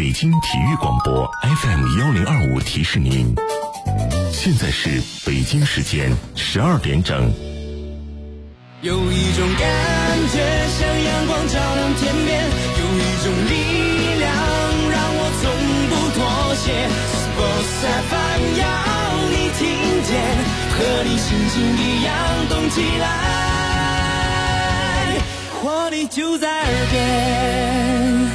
北京体育广播 FM1025提示您，现在是北京时间12点整。 有一种感觉像阳光照亮天边，有一种力量让我从不妥协。Sports FM 要你听见，和你心情一样动起来，活力就在耳边。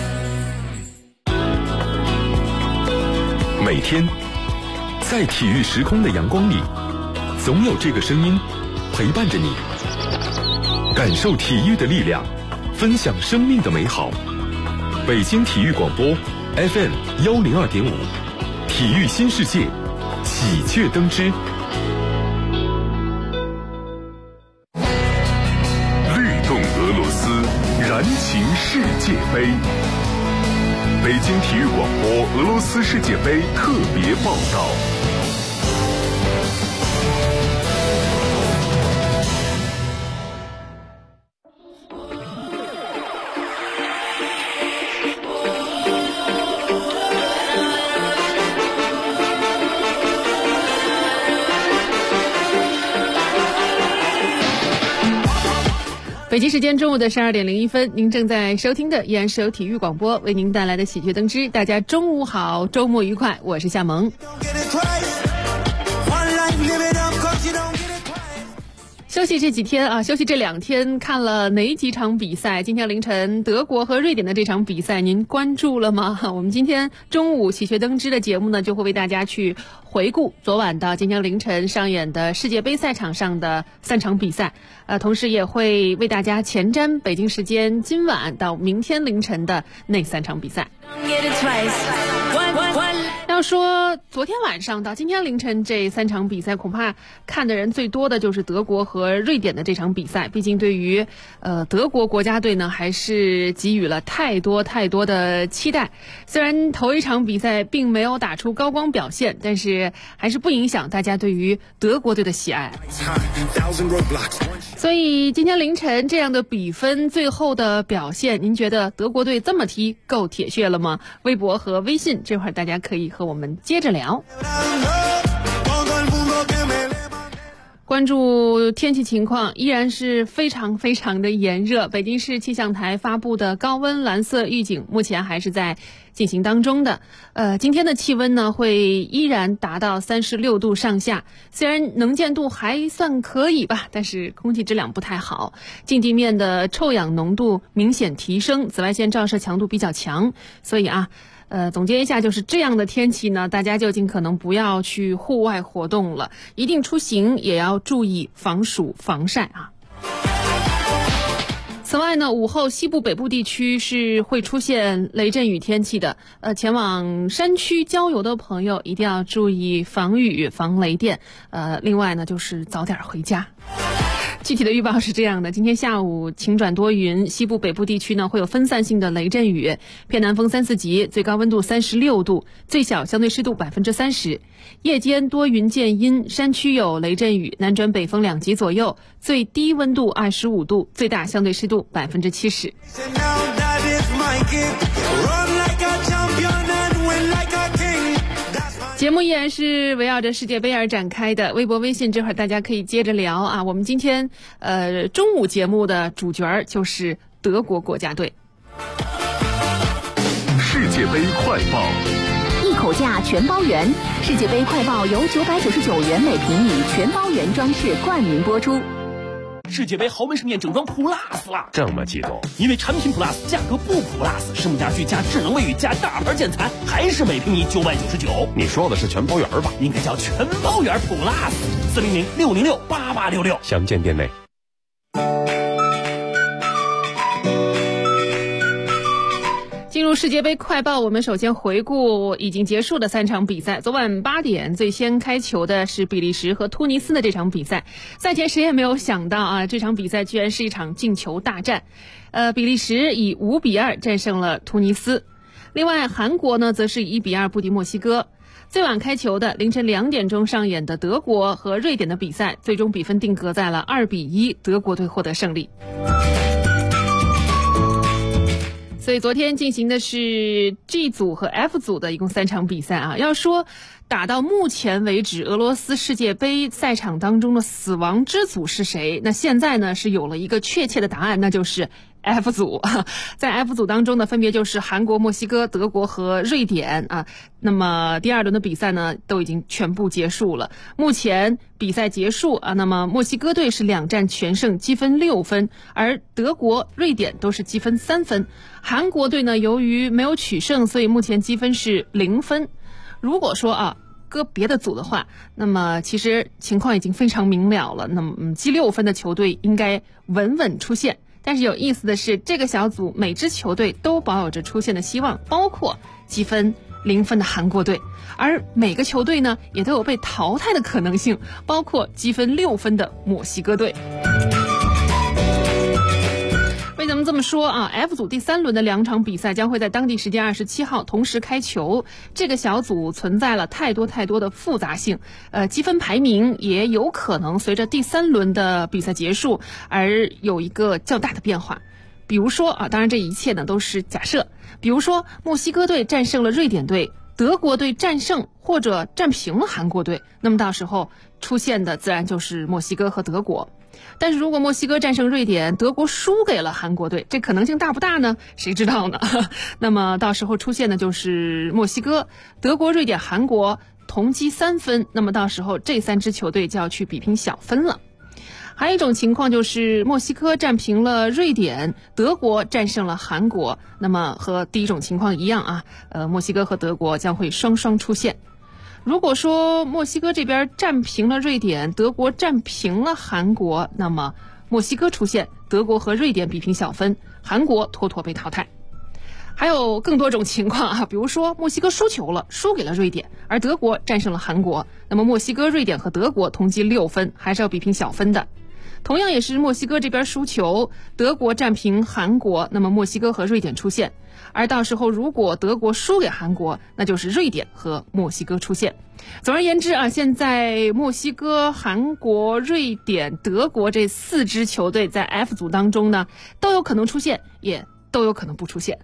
每天在体育时空的阳光里，总有这个声音陪伴着你，感受体育的力量，分享生命的美好。北京体育广播 FM102.5，体育新世界，喜鹊登枝。律动俄罗斯，燃情世界杯。北京体育广播俄罗斯世界杯特别报道。 北京时间中午的12点01分，您正在收听的依然是由体育广播为您带来的喜鹊登枝。大家中午好，周末愉快，我是夏萌。休息这几天啊，休息这2天，看了哪几场比赛？今天凌晨德国和瑞典的这场比赛，您关注了吗？我们今天中午喜鹊登枝的节目呢，就会为大家去回顾昨晚到今天凌晨上演的世界杯赛场上的3场比赛，同时也会为大家前瞻北京时间今晚到明天凌晨的那3场比赛。要说昨天晚上到今天凌晨这3场比赛，恐怕看的人最多的就是德国和瑞典的这场比赛。毕竟对于德国国家队呢，还是给予了太多的期待。虽然头一场比赛并没有打出高光表现，但是还是不影响大家对于德国队的喜爱。所以今天凌晨这样的比分，最后的表现，您觉得德国队这么踢够铁血了吗？微博和微信这会儿大家可以和我们接着聊。关注天气情况，依然是非常的炎热。北京市气象台发布的高温蓝色预警目前还是在进行当中的。今天的气温呢会依然达到36度上下，虽然能见度还算可以吧，但是空气质量不太好，近地面的臭氧浓度明显提升，紫外线照射强度比较强，所以总结一下，就是这样的天气呢，大家就尽可能不要去户外活动了，一定出行也要注意防暑防晒啊。此外呢，午后西部北部地区是会出现雷阵雨天气的，前往山区郊游的朋友一定要注意防雨防雷电，另外呢就是早点回家。具体的预报是这样的，今天下午晴转多云，西部北部地区呢会有分散性的雷阵雨，偏南风3、4级，最高温度36度，最小相对湿度30%。夜间多云见阴，山区有雷阵雨，南转北风2级左右，最低温度25度，最大相对湿度70%。节目依然是围绕着世界杯而展开的，微博微信这会儿大家可以接着聊啊。我们今天中午节目的主角就是德国国家队。 世界杯快报， 一口价全包圆，世界杯快报由999元每平米全包圆装饰冠名播出。 世界杯豪门室面整装 Plus 了， 这么激动？ 因为产品 Plus 价格不 Plus， 实木家具加智能卫浴加大牌建材，还是每平米999。 你说的是全包圆吧？ 应该叫全包圆 Plus，400-606-8866， 详见店内。 进入世界杯快报，我们首先回顾已经结束的3场比赛。昨晚8点最先开球的是比利时和突尼斯的这场比赛，赛前谁也没有想到啊，这场比赛居然是一场进球大战。比利时以5-2战胜了突尼斯，另外韩国呢则是以1-2不敌墨西哥。最晚开球的凌晨2点钟上演的德国和瑞典的比赛，最终比分定格在了2-1，德国队获得胜利。 所以昨天进行的是 G 组和 F 组的一共3场比赛啊。要说打到目前为止俄罗斯世界杯赛场当中的死亡之组是谁，那现在呢是有了一个确切的答案，那就是 F 组。在 F 组当中呢，分别就是韩国、墨西哥、德国和瑞典啊。那么第2轮的比赛呢都已经全部结束了，目前比赛结束啊，那么墨西哥队是2战全胜，积分6分，而德国、瑞典都是积分3分。韩国队呢由于没有取胜，所以目前积分是0分。如果说搁别的组的话，那么其实情况已经非常明了了，那么积6分的球队应该稳稳出现。但是有意思的是，这个小组每支球队都保有着出现的希望，包括积分0分的韩国队，而每个球队呢也都有被淘汰的可能性，包括积分6分的墨西哥队。为什么这么说啊 ？F 组第3轮的2场比赛将会在当地时间27号同时开球。这个小组存在了太多的复杂性，积分排名也有可能随着第3轮的比赛结束而有一个较大的变化。比如说啊，当然这一切呢都是假设。比如说墨西哥队战胜了瑞典队，德国队战胜或者战平了韩国队，那么到时候出现的自然就是墨西哥和德国。但是如果墨西哥战胜瑞典，德国输给了韩国队，这可能性大不大呢？谁知道呢？那么到时候出现的就是墨西哥、德国、瑞典、韩国同积3分，那么到时候这3支球队就要去比拼小分了。还有一种情况就是墨西哥战平了瑞典，德国战胜了韩国，那么和第一种情况一样啊，墨西哥和德国将会双双出现。如果说墨西哥这边战平了瑞典，德国战平了韩国，那么墨西哥出现，德国和瑞典比拼小分，韩国妥妥被淘汰。还有更多种情况啊，比如说墨西哥输球了，输给了瑞典，而德国战胜了韩国，那么墨西哥、瑞典和德国同积6分，还是要比拼小分的。同样也是墨西哥这边输球，德国战平韩国，那么墨西哥和瑞典出现，而到时候如果德国输给韩国，那就是瑞典和墨西哥出现。总而言之啊，现在墨西哥、韩国、瑞典、德国这4支球队在 F 组当中呢，都有可能出现，也都有可能不出现。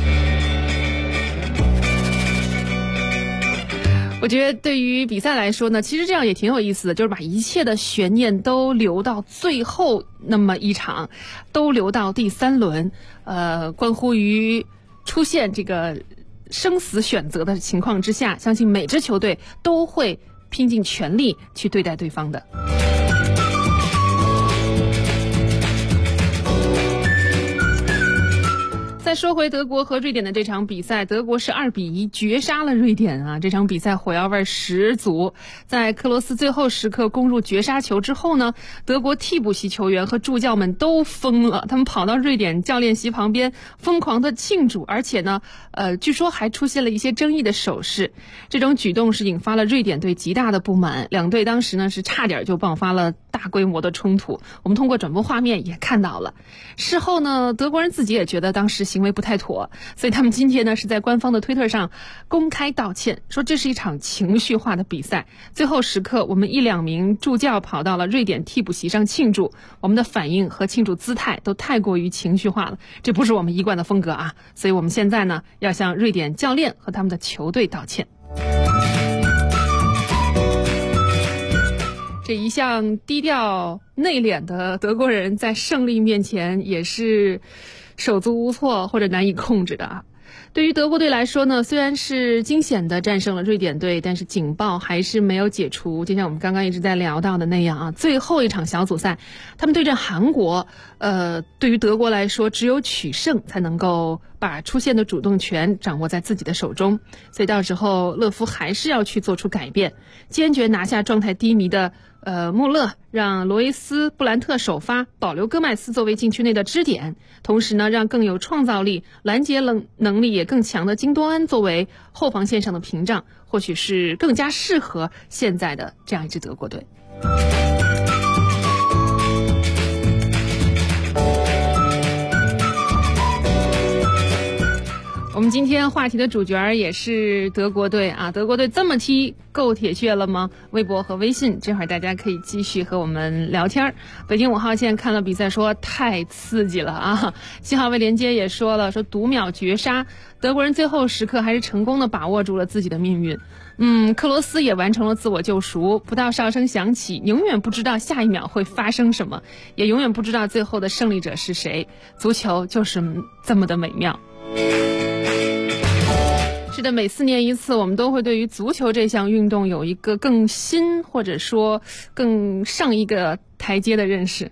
我觉得对于比赛来说呢，其实这样也挺有意思的，就是把一切的悬念都留到最后那么一场，都留到第3轮，关乎于出现这个生死选择的情况之下，相信每支球队都会拼尽全力去对待对方的。再说回德国和瑞典的这场比赛，德国是2-1绝杀了瑞典啊！这场比赛火药味十足，在克罗斯最后时刻攻入绝杀球之后呢，德国替补席球员和助教们都疯了，他们跑到瑞典教练席旁边疯狂的庆祝，而且呢，据说还出现了一些争议的手势。这种举动是引发了瑞典队极大的不满，两队当时呢是差点就爆发了大规模的冲突。我们通过转播画面也看到了。事后呢，德国人自己也觉得当时行为不太妥，所以他们今天呢是在官方的推特上公开道歉，说这是一场情绪化的比赛。最后时刻，我们1-2名助教跑到了瑞典替补席上庆祝，我们的反应和庆祝姿态都太过于情绪化了，这不是我们一贯的风格啊！所以我们现在呢要向瑞典教练和他们的球队道歉。这一向低调内敛的德国人在胜利面前也是手足无措或者难以控制的啊。对于德国队来说呢，虽然是惊险的战胜了瑞典队，但是警报还是没有解除。就像我们刚刚一直在聊到的那样啊，最后一场小组赛他们对阵韩国，对于德国来说只有取胜才能够把出线的主动权掌握在自己的手中，所以到时候勒夫还是要去做出改变，坚决拿下状态低迷的穆勒，让罗伊斯、布兰特首发，保留戈麦斯作为禁区内的支点，同时呢，让更有创造力、拦截能力也更强的金多安作为后防线上的屏障，或许是更加适合现在的这样一支德国队。我我们今天话题的主角也是德国队啊，德国队这么踢够铁血了吗？微博和微信这会儿大家可以继续和我们聊天。北京5号线看了比赛说太刺激了啊。7号位连接也说了，说读秒绝杀，德国人最后时刻还是成功的把握住了自己的命运。克罗斯也完成了自我救赎，不到哨声响起，永远不知道下一秒会发生什么，也永远不知道最后的胜利者是谁。足球就是这么的美妙。是的，每4年一次，我们都会对于足球这项运动有一个更新或者说更上一个台阶的认识。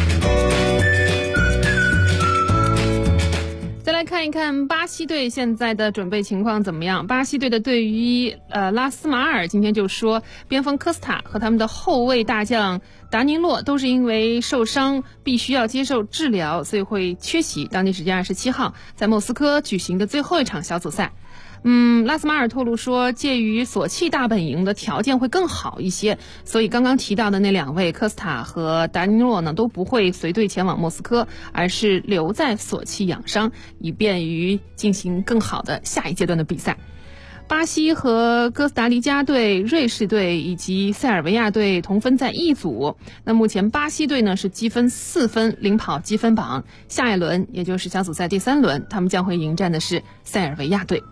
再来看一看巴西队现在的准备情况怎么样。巴西队的队医拉斯马尔今天就说，边锋科斯塔和他们的后卫大将达尼洛都是因为受伤必须要接受治疗，所以会缺席当地时间27号在莫斯科举行的最后一场小组赛。拉斯马尔透露说，介于索契大本营的条件会更好一些，所以刚刚提到的那2位科斯塔和达尼洛呢都不会随队前往莫斯科，而是留在索契养伤，以便于进行更好的下一阶段的比赛。巴西和哥斯达黎加队、瑞士队以及塞尔维亚队同分在一组。那目前巴西队呢是积分4分，领跑积分榜。下一轮也就是小组赛第3轮，他们将会迎战的是塞尔维亚队。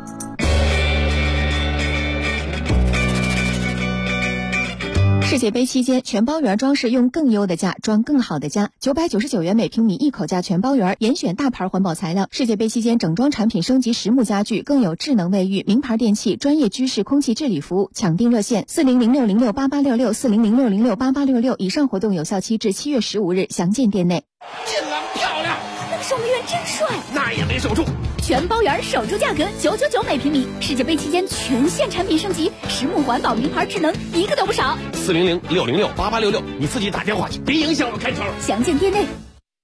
世界杯期间，全包圆装饰用更优的价装更好的家，999元每平米一口价全包圆，严选大牌环保材料。世界杯期间整装产品升级实木家具，更有智能卫浴、名牌电器、专业居室空气治理服务。抢订热线4006068866，4006068866。以上活动有效期至7月15日，详见店内。 进篮漂亮， 那个守门员真帅， 那也没守住。 全包圆守住价格999每平米，世界杯期间全线产品升级，实木环保名牌智能一个都不少。 4006068866，你自己打电话去，别影响我开球。 详见店内。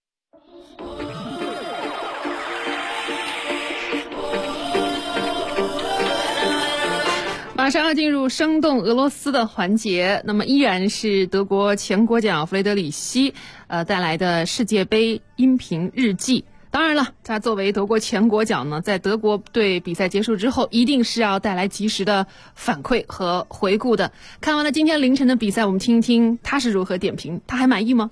马上要进入生动俄罗斯的环节，那么依然是德国前国脚弗雷德里希带来的世界杯音频日记。当然了，他作为德国前国脚呢，在德国队比赛结束之后，一定是要带来及时的反馈和回顾的。看完了今天凌晨的比赛，我们听一听他是如何点评，他还满意吗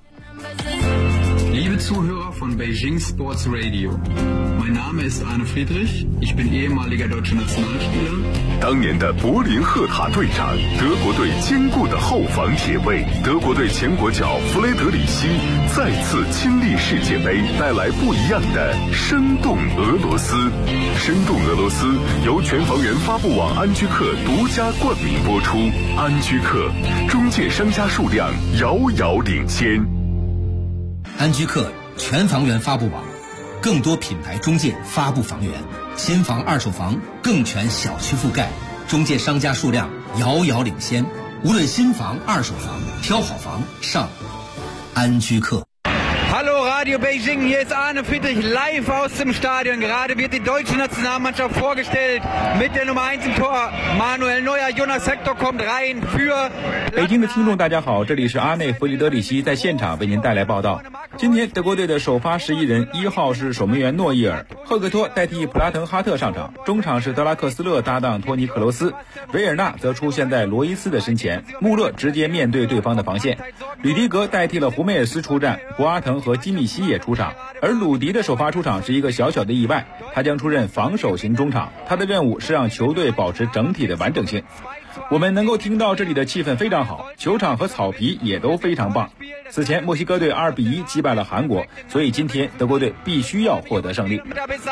？Liebe Zuhörer von Beijing Sports Radio, mein Name ist Arne Friedrich, ich bin ehemaliger deutscher Nationalspieler. 当年的柏林赫塔队长，德国队坚固的后防铁卫，德国队前国脚弗雷德里希再次亲历世界杯，带来不一样的生动俄罗斯。生动俄罗斯由全房源发布网安居客独家冠名播出。安居客中介商家数量遥遥领先。 安居客全房源发布网，更多品牌中介发布房源，新房二手房更全小区覆盖，中介商家数量遥遥领先。无论新房二手房，挑好房上安居客。 Hallo Radio Beijing, hier ist Arne Friedrich live aus dem Stadion. Gerade wird die deutsche Nationalmannschaft vorgestellt mit der Nummer 1 im Tor. Manuel Neuer, Jonas Hector kommt rein für... 北京的听众大家好，这里是阿内弗里德里希在现场为您带来报道。今天德国队的首发11人，1号是守门员诺伊尔，赫克托代替普拉滕哈特上场，中场是德拉克斯勒搭档托尼克罗斯，维尔纳则出现在罗伊斯的身前，穆勒直接面对对方的防线，吕迪格代替了胡梅尔斯出战，博阿滕和基米希也出场，而鲁迪的首发出场是一个小小的意外，他将出任防守型中场，他的任务是让球队保持整体的完整性。我们能够听到这里的气氛非常好，球场和草皮也都非常棒。此前墨西哥队2-1击败了韩国，所以今天德国队必须要获得胜利。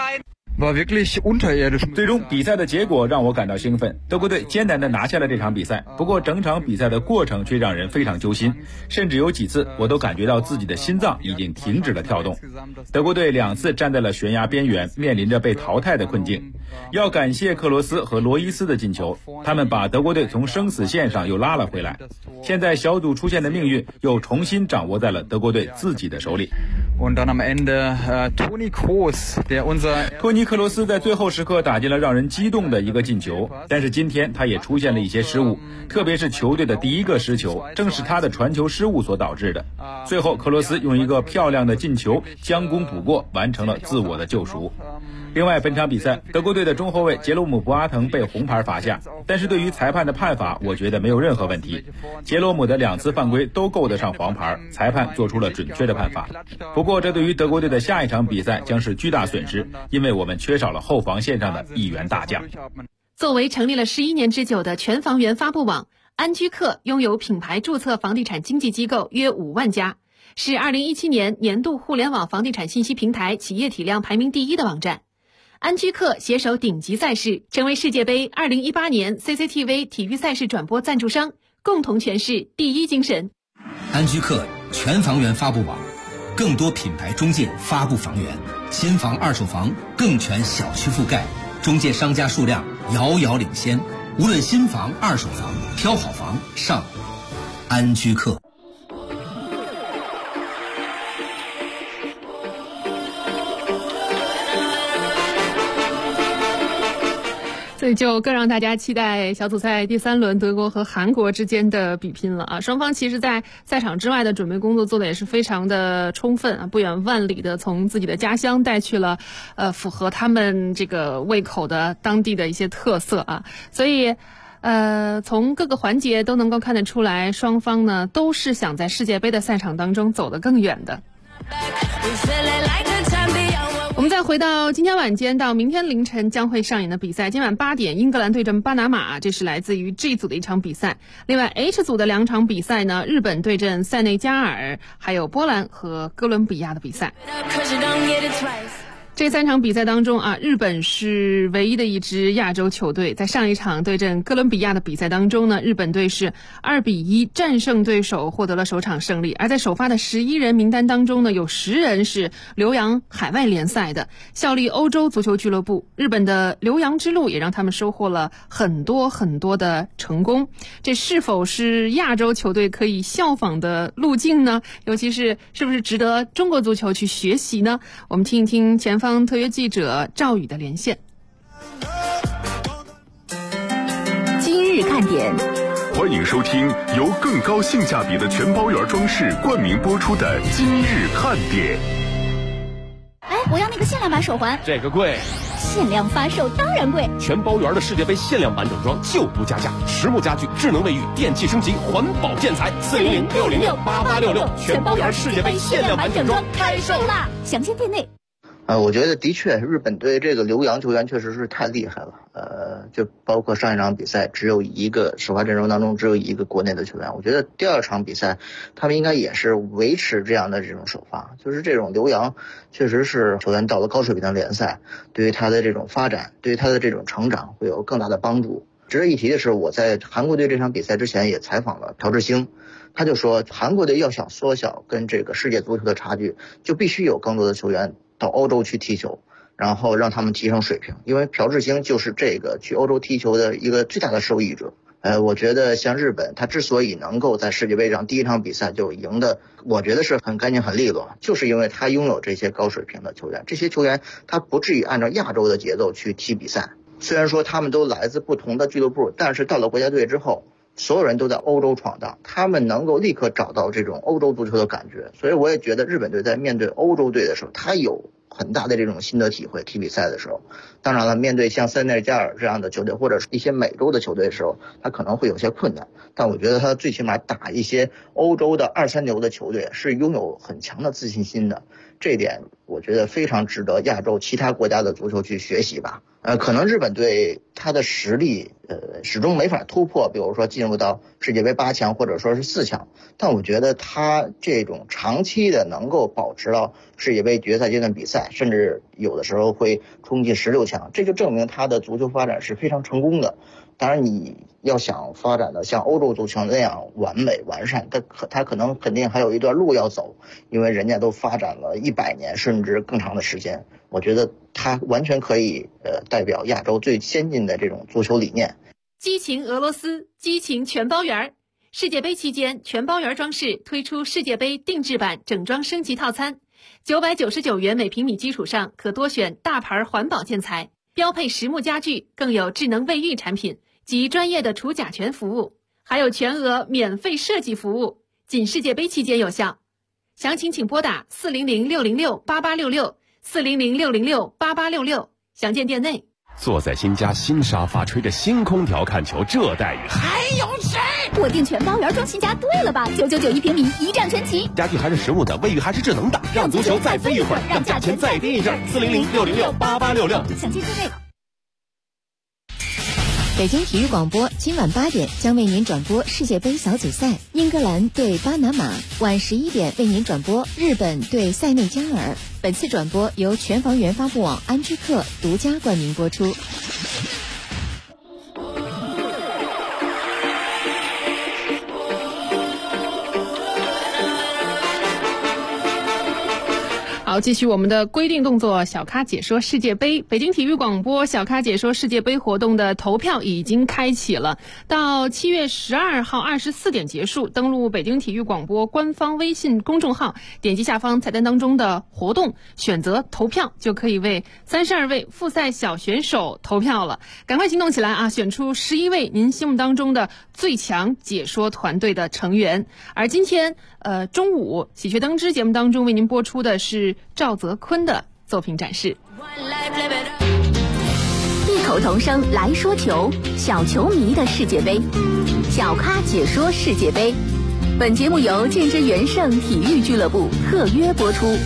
最终比赛的结果让我感到兴奋，德国队艰难地拿下了这场比赛。不过整场比赛的过程却让人非常揪心，甚至有几次我都感觉到自己的心脏已经停止了跳动。德国队2次站在了悬崖边缘，面临着被淘汰的困境。要感谢克罗斯和罗伊斯的进球，他们把德国队从生死线上又拉了回来。现在小组出线的命运又重新掌握在了德国队自己的手里。 Und dann am Ende Toni Kroos, der unser 克罗斯在最后时刻打进了让人激动的一个进球，但是今天他也出现了一些失误，特别是球队的第一个失球，正是他的传球失误所导致的。最后克罗斯用一个漂亮的进球将功补过，完成了自我的救赎。另外，本场比赛德国队的中后卫杰罗姆·博阿滕被红牌罚下，但是对于裁判的判罚，我觉得没有任何问题。杰罗姆的2次犯规都够得上黄牌，裁判做出了准确的判罚。不过，这对于德国队的下一场比赛将是巨大损失，因为我们缺少了后防线上的一员大将。 作为成立了11年之久的全房源发布网，安居客拥有品牌注册房地产经纪机构约5万家，是2017年年度互联网房地产信息平台企业体量排名第1的网站。安居客携手顶级赛事，成为世界杯2018年 CCTV 体育赛事转播赞助商，共同诠释第一精神。 安居客全房源发布网，更多品牌中介发布房源，新房二手房更全小区覆盖，中介商家数量遥遥领先。无论新房二手房，挑好房上安居客。 所以就更让大家期待小组赛第3轮德国和韩国之间的比拼了啊！双方其实在赛场之外的准备工作做的也是非常的充分啊，不远万里的从自己的家乡带去了符合他们这个胃口的当地的一些特色啊，所以从各个环节都能够看得出来，双方呢都是想在世界杯的赛场当中走得更远的。我们再回到今天晚间到明天凌晨将会上演的比赛，今晚8点英格兰对阵巴拿马，这是来自于 G 组的一场比赛。另外 H 组的2场比赛呢，日本对阵塞内加尔，还有波兰和哥伦比亚的比赛。这3场比赛当中啊，日本是唯一的一支亚洲球队。在上一场对阵哥伦比亚的比赛当中呢，日本队是2-1战胜对手，获得了首场胜利。而在首发的11人名单当中呢，有10人是留洋海外联赛的，效力欧洲足球俱乐部。日本的留洋之路也让他们收获了很多很多的成功。这是否是亚洲球队可以效仿的路径呢？尤其是不是值得中国足球去学习呢？我们听一听前方特约记者赵宇的连线。 今日看点， 欢迎收听由更高性价比的全包圆装饰冠名播出的今日看点。 哎，我要那个限量版手环。 这个贵。 限量发售当然贵。 全包圆的世界杯限量版整装就不加价，实木家具、智能卫浴、电器升级、环保建材，400-606-8866，全包圆世界杯限量版整装开售啦！ 详见店内。 我觉得的确，日本队这个留洋球员确实是太厉害了。就包括上一场比赛，只有一个首发阵容当中只有一个国内的球员。我觉得第2场比赛，他们应该也是维持这样的这种首发，就是这种留洋，确实是球员到了高水平的联赛，对于他的这种发展，对于他的这种成长会有更大的帮助。值得一提的是，我在韩国队这场比赛之前也采访了朴智星，他就说，韩国队要想缩小跟这个世界足球的差距，就必须有更多的球员到欧洲去踢球，然后让他们提升水平，因为朴智星就是这个去欧洲踢球的一个最大的受益者。我觉得像日本，他之所以能够在世界杯上第1场比赛就赢的，我觉得是很干净很利落，就是因为他拥有这些高水平的球员，这些球员他不至于按照亚洲的节奏去踢比赛。虽然说他们都来自不同的俱乐部，但是到了国家队之后，所有人都在欧洲闯荡，他们能够立刻找到这种欧洲足球的感觉。所以我也觉得日本队在面对欧洲队的时候，他有很大的这种心得体会，踢比赛的时候。当然了，面对像塞内加尔这样的球队，或者是一些美洲的球队的时候，他可能会有些困难，但我觉得他最起码打一些欧洲的2、3流的球队是拥有很强的自信心的，这一点我觉得非常值得亚洲其他国家的足球去学习吧。可能日本队他的实力始终没法突破，比如说进入到世界杯8强或者说是4强，但我觉得他这种长期的能够保持到世界杯决赛阶段比赛，甚至有的时候会冲进16强，这就证明他的足球发展是非常成功的。当然你要想发展的像欧洲足球那样完美完善，他肯定还有一段路要走，因为人家都发展了100年甚至更长的时间。我觉得他完全可以代表亚洲最先进的这种足球理念。 激情俄罗斯，激情全包圆。世界杯期间，全包圆装饰推出世界杯定制版整装升级套餐， 999元每平米基础上，可多选大牌环保建材，标配实木家具，更有智能卫浴产品及专业的除甲醛服务，还有全额免费设计服务，仅世界杯期间有效。详情请拨打400-606-8866，400-606-8866，详见店内。 坐在新家新沙发，吹着新空调，看球这待遇还有谁？ 我订全包圆装新家对了吧？999一平米，一站全齐。 家具还是实木的，卫浴还是智能的，让足球再飞一会儿，让价钱再跌一阵。400-606-8866， 详见店内。 北京体育广播今晚8点将为您转播世界杯小组赛，英格兰对巴拿马；晚11点为您转播日本对塞内加尔。本次转播由全房源发布网安居客独家冠名播出。 好，继续我们的规定动作，小咖解说世界杯。北京体育广播小咖解说世界杯活动的投票已经开启了，到7月12号24点结束。登录北京体育广播官方微信公众号，点击下方菜单当中的活动，选择投票，就可以为32位复赛小选手投票了。赶快行动起来啊！选出11位您心目当中的最强解说团队的成员。而今天中午喜鹊灯之节目当中为您播出的是赵泽坤的作品展示。 异口同声来说球，小球迷的世界杯，小咖解说世界杯。本节目由建之元盛体育俱乐部特约播出。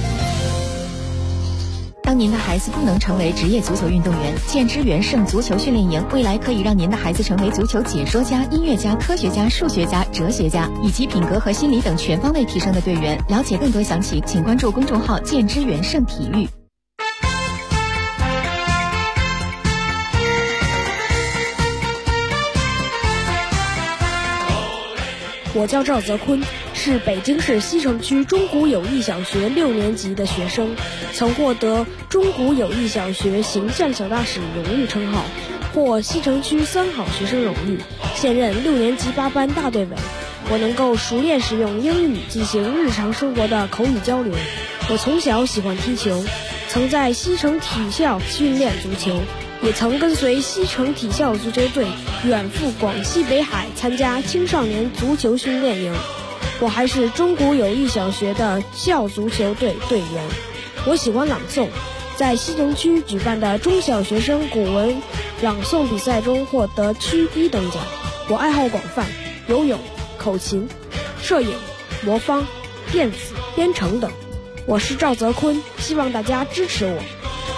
当您的孩子不能成为职业足球运动员，建之元盛足球训练营未来可以让您的孩子成为足球解说家、音乐家、科学家、数学家、哲学家，以及品格和心理等全方位提升的队员。了解更多详情，请关注公众号建之元盛体育。 我叫赵泽坤，是北京市西城区中古友谊小学6年级的学生，曾获得中古友谊小学形象小大使荣誉称号，获西城区3好学生荣誉，现任6年级8班大队委。我能够熟练使用英语进行日常生活的口语交流。我从小喜欢踢球，曾在西城体校训练足球，也曾跟随西城体校足球队远赴广西北海参加青少年足球训练营。我还是中古友谊小学的校足球队队员。我喜欢朗诵，在西城区举办的中小学生古文朗诵比赛中获得区1等奖。我爱好广泛，游泳、口琴、摄影、魔方、电子、编程等。我是赵泽坤，希望大家支持我。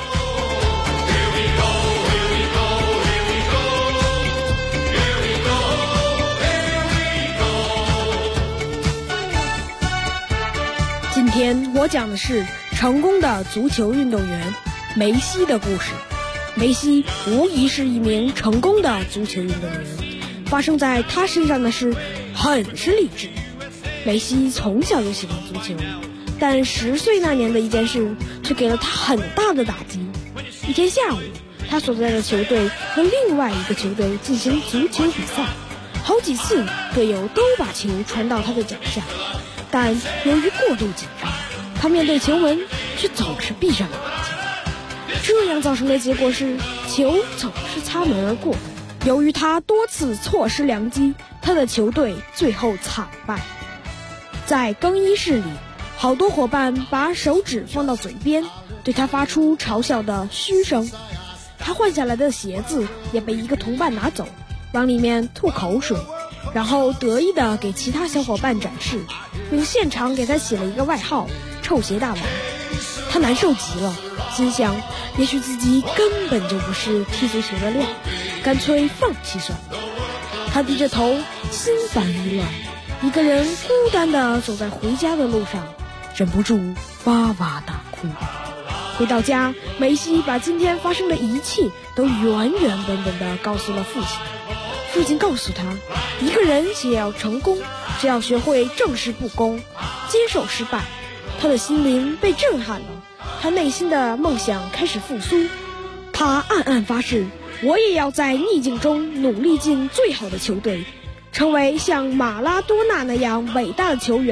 今天我讲的是成功的足球运动员梅西的故事。梅西无疑是一名成功的足球运动员，发生在他身上的事很是励志。梅西从小就喜欢足球，但10岁那年的一件事却给了他很大的打击。一天下午，他所在的球队和另外一个球队进行足球比赛，好几次队友都把球传到他的脚下，但由于过度紧张，他面对球门却总是闭上了眼睛。这样造成的结果是球总是擦门而过。由于他多次错失良机，他的球队最后惨败。在更衣室里，好多伙伴把手指放到嘴边，对他发出嘲笑的嘘声。他换下来的鞋子也被一个同伴拿走，往里面吐口水，然后得意地给其他小伙伴展示，并现场给他起了一个外号“臭鞋大王”。他难受极了，心想也许自己根本就不是踢足球的料，干脆放弃算了。他低着头，心烦意乱，一个人孤单地走在回家的路上，忍不住哇哇大哭。回到家，梅西把今天发生的一切都原原本本地告诉了父亲。父亲告诉他，一个人想要成功，只要学会正视不公，接受失败。他的心灵被震撼了，他内心的梦想开始复苏。他暗暗发誓，我也要在逆境中努力进最好的球队，成为像马拉多纳那样伟大的球员，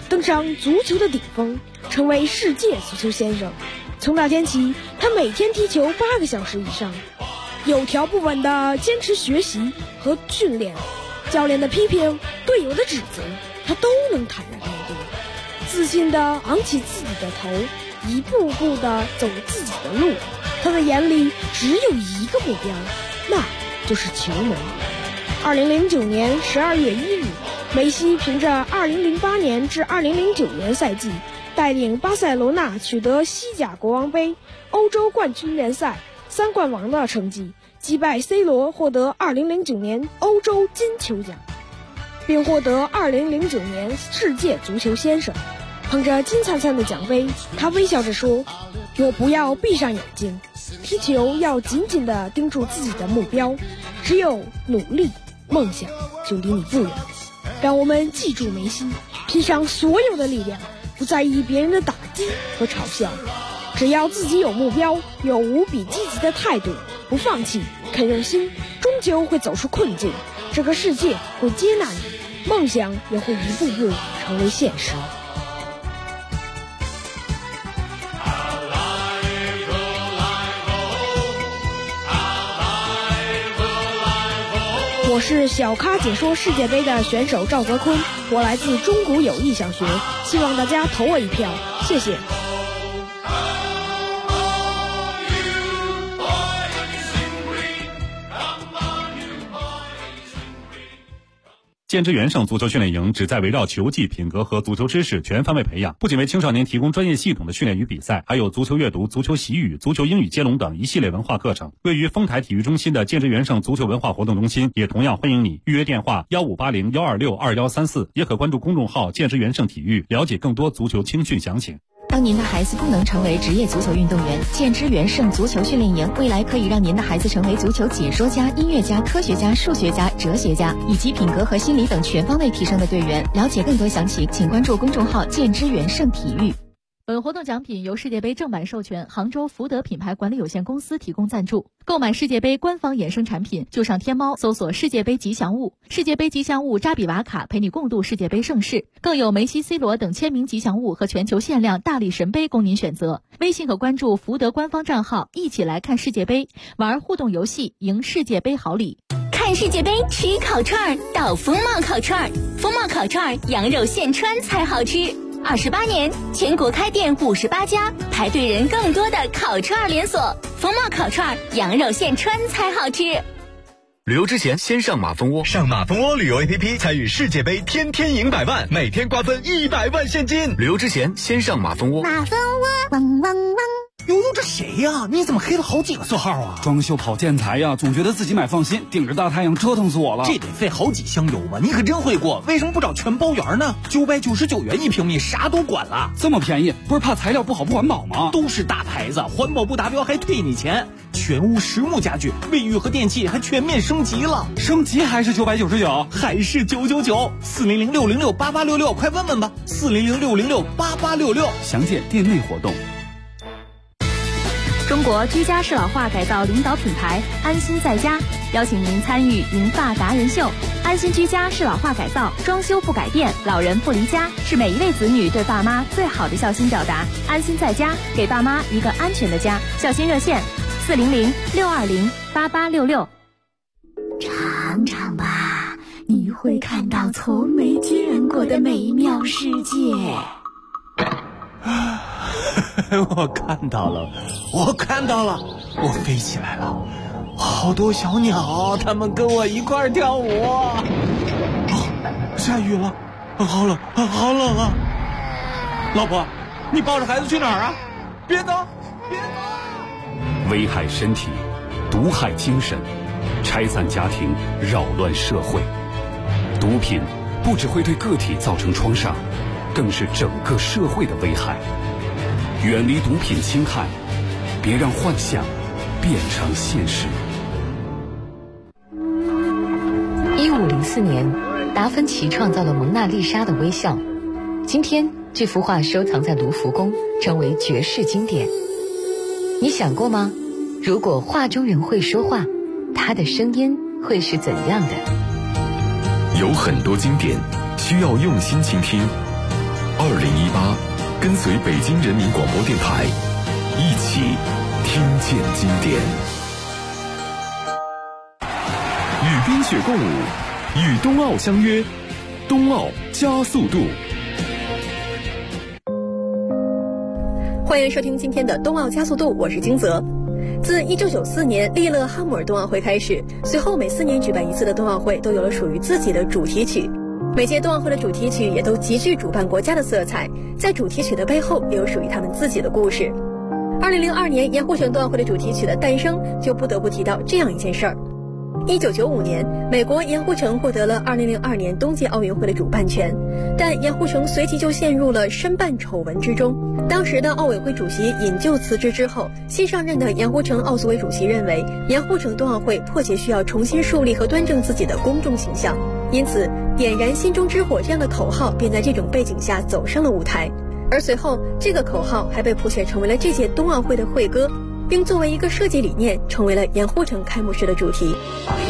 登上足球的顶峰，成为世界足球先生。从那天起，他每天踢球8个小时以上，有条不紊地坚持学习和训练。教练的批评，队友的指责，他都能坦然面对，自信地昂起自己的头，一步步地走自己的路。他的眼里只有一个目标，那就是球门。2009年12月1日，梅西凭着2008年至2009年赛季带领巴塞罗那取得西甲国王杯、欧洲冠军联赛3冠王的成绩，击败 C 罗获得2009年欧洲金球奖，并获得2009年世界足球先生。捧着金灿灿的奖杯，他微笑着说：我不要闭上眼睛，踢球要紧紧地盯住自己的目标，只有努力，梦想就离你不远。让我们记住梅西，拼上所有的力量，不在意别人的打击和嘲笑，只要自己有目标，有无比积极的态度，不放弃，肯用心，终究会走出困境。这个世界会接纳你，梦想也会一步步成为现实。我是小咖解说世界杯的选手赵泽坤，我来自中古友谊小学，希望大家投我一票，谢谢。 建之元盛足球训练营旨在围绕球技、品格和足球知识全方位培养，不仅为青少年提供专业系统的训练与比赛，还有足球阅读、足球习语、足球英语接龙等一系列文化课程。位于丰台体育中心的建之元盛足球文化活动中心也同样欢迎你，预约电话1580-126-2134，也可关注公众号建之元盛体育，了解更多足球青训详情。 当您的孩子不能成为职业足球运动员，建之元盛足球训练营未来可以让您的孩子成为足球解说家、音乐家、科学家、数学家、哲学家，以及品格和心理等全方位提升的队员。了解更多详情，请关注公众号建之元盛体育。 本活动奖品由世界杯正版授权杭州福德品牌管理有限公司提供赞助。购买世界杯官方衍生产品，就上天猫搜索世界杯吉祥物，世界杯吉祥物扎比瓦卡陪你共度世界杯盛世，更有梅西、C 罗等签名吉祥物和全球限量大力神杯供您选择。微信可关注福德官方账号，一起来看世界杯，玩互动游戏，赢世界杯好礼。 看世界杯吃烤串到风貌烤串，风貌烤串羊肉现穿才好吃。28年，全国开店58家，排队人更多的烤串连锁。风貌烤串，羊肉现穿才好吃。 旅游之前先上马蜂窝， 上马蜂窝旅游 APP 参与世界杯，天天赢100万，每天瓜分100万现金。 旅游之前先上马蜂窝。 马蜂窝，汪汪汪。 悠悠，这谁呀？你怎么黑了好几个色号啊？ 装修跑建材呀，总觉得自己买放心，顶着大太阳折腾死我了。 这得费好几箱油吧？你可真会过，为什么不找全包园呢？999元1平米，啥都管了。 这么便宜，不是怕材料不好不环保吗？ 都是大牌子，环保不达标还退你钱。全屋实木家具，卫浴和电器还全面升级了。 升级还是999？ 还是999？400-606-8866，快问问吧。400-606-8866， 详见店内活动。 中国居家适老化改造领导品牌安心在家邀请您参与银发达人秀。安心居家适老化改造，装修不改变，老人不离家，是每一位子女对爸妈最好的孝心表达。安心在家，给爸妈一个安全的家。孝心热线400-620-8866。 尝尝吧，你会看到从没见过的美妙世界。 我看到了，我飞起来了，好多小鸟，它们跟我一块跳舞。下雨了，好冷啊！老婆，你抱着孩子去哪儿啊？别走！ 危害身体，毒害精神，拆散家庭，扰乱社会。毒品不只会对个体造成创伤，更是整个社会的危害。远离毒品侵害，别让幻想变成现实。 1504年，达芬奇创造了蒙娜丽莎的微笑。今天，这幅画收藏在卢浮宫，成为绝世经典。你想过吗？如果画中人会说话，他的声音会是怎样的？ 有很多经典需要用心倾听， 2018，跟随北京人民广播电台，一起听见经典。与冰雪共舞，与冬奥相约，冬奥加速度。 欢迎收听今天的冬奥加速度，我是金泽。自1994年利勒哈姆尔冬奥会开始，随后每4年举办一次的冬奥会都有了属于自己的主题曲。每届冬奥会的主题曲也都极具主办国家的色彩，在主题曲的背后也有属于他们自己的故事。2002年盐湖城冬奥会的主题曲的诞生，就不得不提到这样一件事儿。1995年，美国盐湖城获得了2002年冬季奥运会的主办权，但盐湖城随即就陷入了申办丑闻之中。当时的奥委会主席引咎辞职之后，新上任的盐湖城奥组委主席认为，盐湖城冬奥会迫切需要重新树立和端正自己的公众形象，因此点燃心中之火这样的口号便在这种背景下走上了舞台。而随后，这个口号还被谱写成为了这届冬奥会的会歌，并作为一个设计理念，成为了盐湖城开幕式的主题。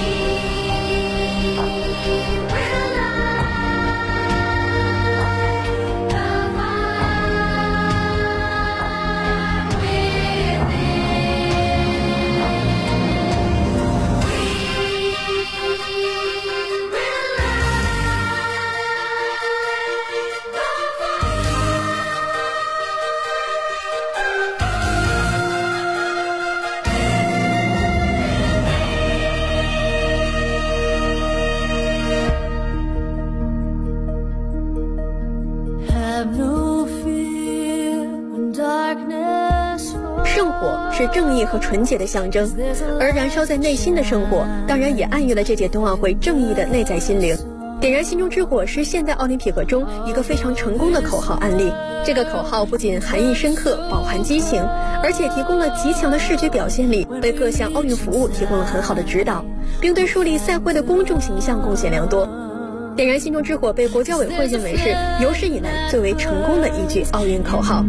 圣火是正义和纯洁的象征，而燃烧在内心的圣火当然也暗喻了这届冬奥会正义的内在心灵。点燃心中之火是现代奥林匹克中一个非常成功的口号案例。这个口号不仅含义深刻，饱含激情，而且提供了极强的视觉表现力，为各项奥运服务提供了很好的指导，并对树立赛会的公众形象贡献良多。点燃心中之火被国教委会认为是有史以来最为成功的一句奥运口号。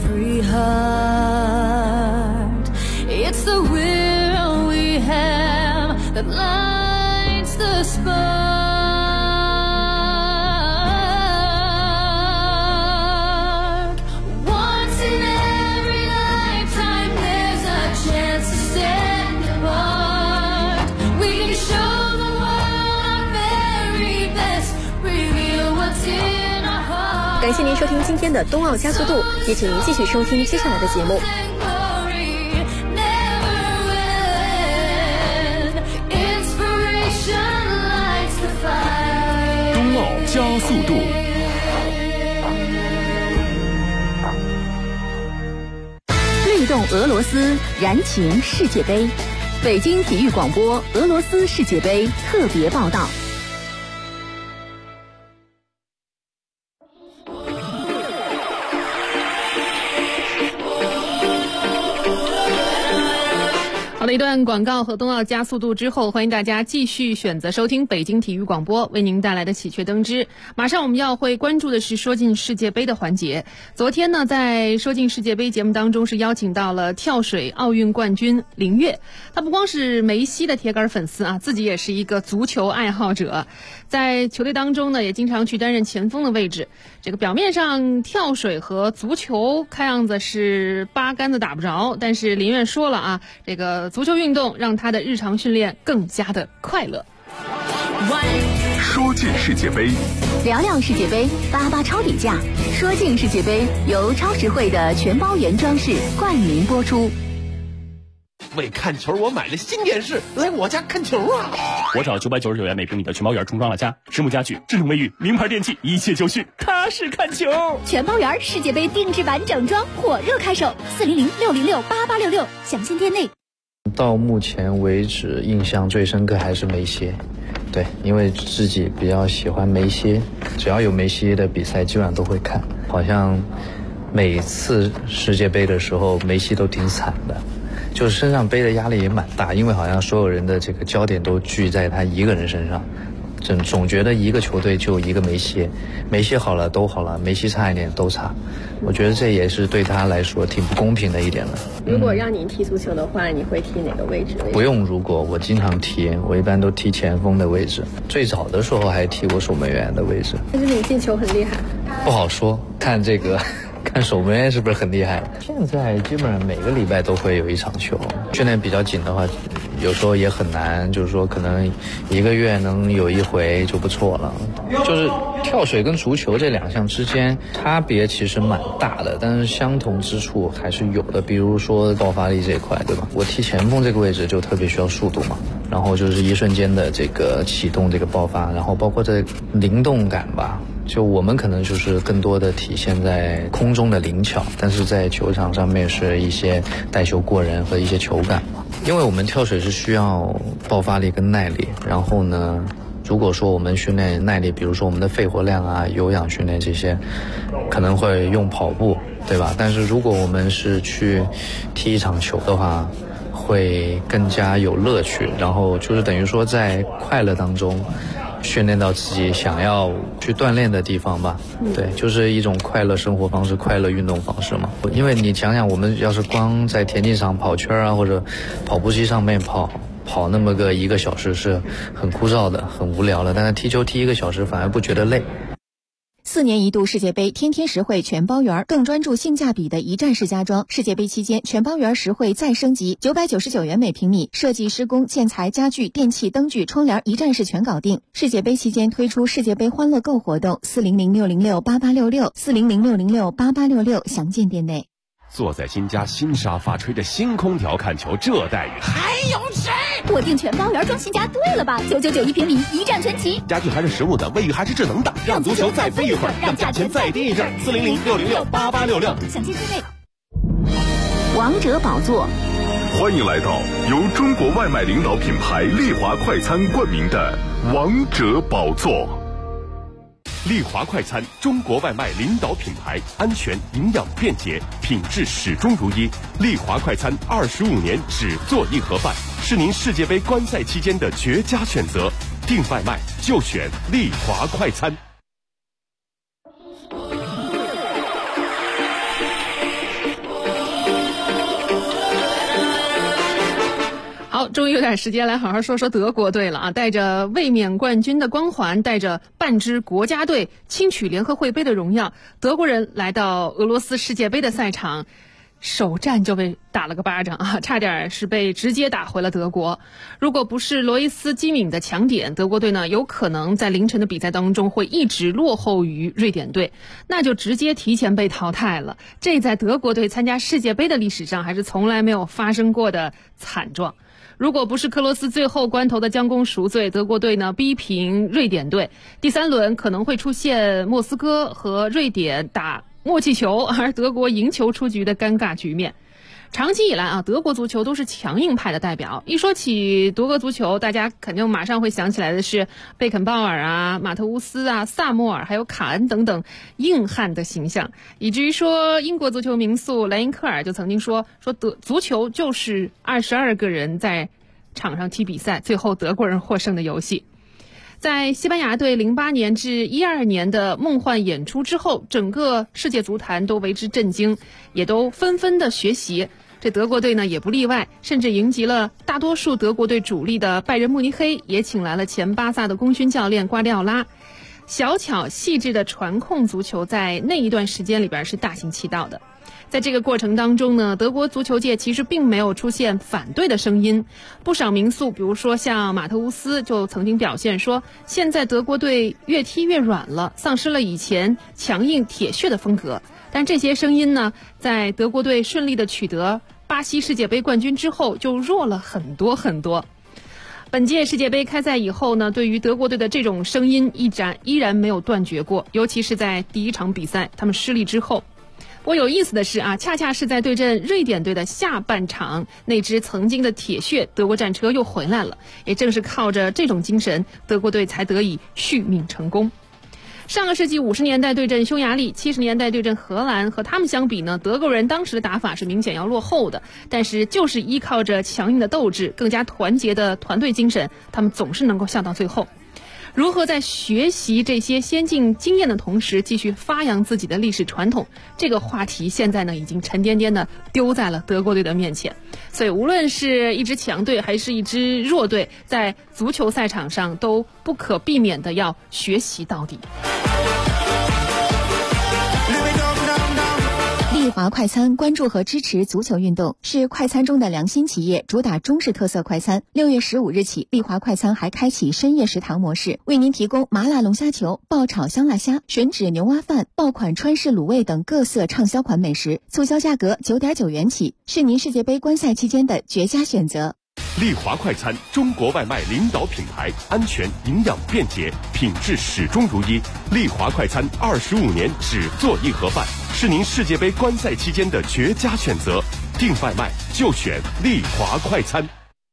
It's the will we have that lights the spark. Once in every lifetime, there's a chance to stand apart. We can show the world our very best, reveal what's in our heart. 感谢您收听今天的冬奥加速度，也请您继续收听接下来的节目。 冬奥加速度。 律动俄罗斯，燃情世界杯。北京体育广播俄罗斯世界杯特别报道。 好的，一段广告和冬奥加速度之后，欢迎大家继续选择收听北京体育广播为您带来的喜鹊登枝。马上我们要会关注的是说进世界杯的环节。昨天呢，在说进世界杯节目当中是邀请到了跳水奥运冠军林跃，他不光是梅西的铁杆粉丝啊，自己也是一个足球爱好者，在球队当中呢也经常去担任前锋的位置。这个表面上跳水和足球看样子是八竿子打不着，但是林跃说了啊，这个足球运动让他的日常训练更加的快乐。 说进世界杯， 聊聊世界杯，八八超底价。说进世界杯由超实惠的全包原装饰冠名播出。 为看球，我买了新电视，来我家看球啊！ 我找999元每平米的全包园重装了家，实木家具、智能卫浴、名牌电器，一切就绪，踏实看球。 全包园世界杯定制版整装火热开售，400-606-8866，详见店内。 到目前为止，印象最深刻还是梅西。对，因为自己比较喜欢梅西，只要有梅西的比赛，基本上都会看。好像每次世界杯的时候，梅西都挺惨的。就是身上背的压力也蛮大，因为好像所有人的这个焦点都聚在他一个人身上， 总觉得一个球队就一个梅西，梅西好了都好了，梅西差一点都差。我觉得这也是对他来说挺不公平的一点了。 如果让你踢足球的话，你会踢哪个位置？ 不用如果，我经常踢，我一般都踢前锋的位置。最早的时候还踢过守门员的位置。 但是你进球很厉害。 不好说，看这个。看守门员是不是很厉害？现在基本上每个礼拜都会有一场球，训练比较紧的话，有时候也很难，就是说可能1个月能有1回就不错了。就是跳水跟足球这2项之间差别其实蛮大的，但是相同之处还是有的。比如说爆发力这一块，对吧？我踢前锋这个位置就特别需要速度嘛，然后就是一瞬间的这个启动这个爆发，然后包括这灵动感吧。就我们可能就是更多的体现在空中的灵巧，但是在球场上面是一些带球过人和一些球感嘛。因为我们跳水是需要爆发力跟耐力，然后呢，如果说我们训练耐力，比如说我们的肺活量啊、有氧训练这些，可能会用跑步，对吧？但是如果我们是去踢一场球的话，会更加有乐趣，然后就是等于说在快乐当中训练到自己想要去锻炼的地方吧。对，就是一种快乐生活方式、快乐运动方式嘛。因为你想想，我们要是光在田径场跑圈啊，或者跑步机上面跑那么个1个小时是很枯燥的、很无聊的，但是踢球踢1个小时反而不觉得累。 4年一度世界杯天天实惠全包圆，更专注性价比的一站式家装。世界杯期间全包圆实惠再升级，999元每平米，设计、施工、建材、家具、电器、灯具、窗帘一站式全搞定。世界杯期间推出世界杯欢乐购活动，400-606-8866，400-606-8866，详见店内。 坐在新家新沙发，吹着新空调看球，这待遇还有谁？ 我订全包圆装新家对了吧？999一平米，一站全齐。 家具还是实木的，卫浴还是智能的，让足球再飞一会儿，让价钱再低一阵。400-606-8866， 详见店内。 王者宝座， 欢迎来到由中国外卖领导品牌丽华快餐冠名的王者宝座。 丽华快餐，中国外卖领导品牌，安全、营养、便捷，品质始终如一。丽华快餐25年只做一盒饭，是您世界杯观赛期间的绝佳选择。订外卖就选丽华快餐。 好，终于有点时间来好好说说德国队了啊！带着卫冕冠军的光环，带着半支国家队轻取联合会杯的荣耀，德国人来到俄罗斯世界杯的赛场，首战就被打了个巴掌啊，差点是被直接打回了德国。如果不是罗伊斯基敏的强点，德国队呢有可能在凌晨的比赛当中会一直落后于瑞典队，那就直接提前被淘汰了。这在德国队参加世界杯的历史上还是从来没有发生过的惨状。如果不是克罗斯最后关头的将功赎罪，德国队呢逼平瑞典队，第3轮可能会出现莫斯科和瑞典打默契球，而德国赢球出局的尴尬局面。长期以来啊，德国足球都是强硬派的代表。一说起德国足球，大家肯定马上会想起来的是贝肯鲍尔啊、马特乌斯啊、萨默尔还有卡恩等等硬汉的形象，以至于说英国足球名宿莱因克尔就曾经说足球就是22个人在场上踢比赛，最后德国人获胜的游戏。在西班牙队08年至12年的梦幻演出之后，整个世界足坛都为之震惊，也都纷纷的学习。这德国队呢也不例外，甚至迎击了大多数德国队主力的拜仁慕尼黑，也请来了前巴萨的功勋教练瓜迪奥拉。小巧细致的传控足球在那一段时间里边是大行其道的。在这个过程当中呢，德国足球界其实并没有出现反对的声音。不少名宿，比如说像马特乌斯就曾经表现说，现在德国队越踢越软了，丧失了以前强硬铁血的风格。但这些声音呢，在德国队顺利的取得巴西世界杯冠军之后就弱了很多很多。本届世界杯开赛以后呢，对于德国队的这种声音依然没有断绝过，尤其是在第1场比赛他们失利之后。不过有意思的是啊，恰恰是在对阵瑞典队的下半场，那支曾经的铁血德国战车又回来了。也正是靠着这种精神，德国队才得以续命成功。上个世纪50年代对阵匈牙利，70年代对阵荷兰，和他们相比呢，德国人当时的打法是明显要落后的，但是就是依靠着强硬的斗志，更加团结的团队精神，他们总是能够笑到最后。 如何在学习这些先进经验的同时，继续发扬自己的历史传统？这个话题现在呢，已经沉甸甸的丢在了德国队的面前。所以，无论是一支强队还是一支弱队，在足球赛场上都不可避免的要学习到底。 丽华快餐关注和支持足球运动，是快餐中的良心企业，主打中式特色快餐。6月15日起，丽华快餐还开启深夜食堂模式，为您提供麻辣龙虾球、爆炒香辣虾、吮指牛蛙饭、爆款川式卤味等各色畅销款美食，促销价格9.9元起，是您世界杯观赛期间的绝佳选择。 丽华快餐，中国外卖领导品牌，安全、营养、便捷，品质始终如一。丽华快餐25年只做一盒饭，是您世界杯观赛期间的绝佳选择。订外卖就选丽华快餐。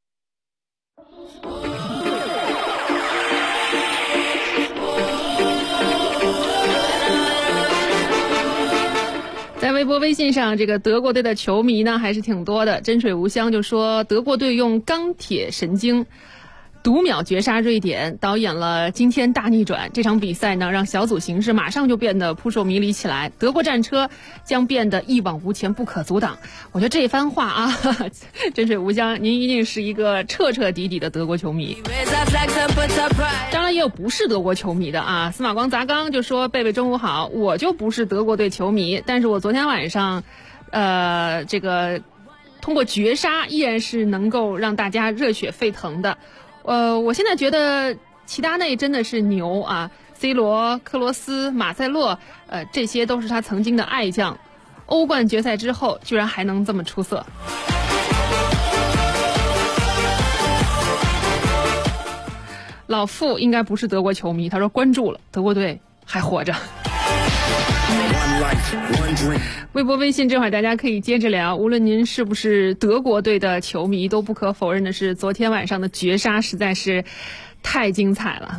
在微博、微信上，这个德国队的球迷呢还是挺多的。真水无香就说，德国队用钢铁神经读秒绝杀瑞典，导演了惊天大逆转。这场比赛呢，让小组形势马上就变得扑朔迷离起来，德国战车将变得一往无前，不可阻挡。我觉得这番话啊，真水无香，您一定是一个彻彻底底的德国球迷。当然也有不是德国球迷的啊。司马光砸缸就说，贝贝中午好，我就不是德国队球迷，但是我昨天晚上这个通过绝杀依然是能够让大家热血沸腾的。我现在觉得齐达内真的是牛啊 ，C 罗、克罗斯、马塞洛，这些都是他曾经的爱将。欧冠决赛之后，居然还能这么出色。老傅应该不是德国球迷，他说关注了，德国队还活着。微博、微信这会儿大家可以接着聊，无论您是不是德国队的球迷，都不可否认的是，昨天晚上的绝杀实在是太精彩了。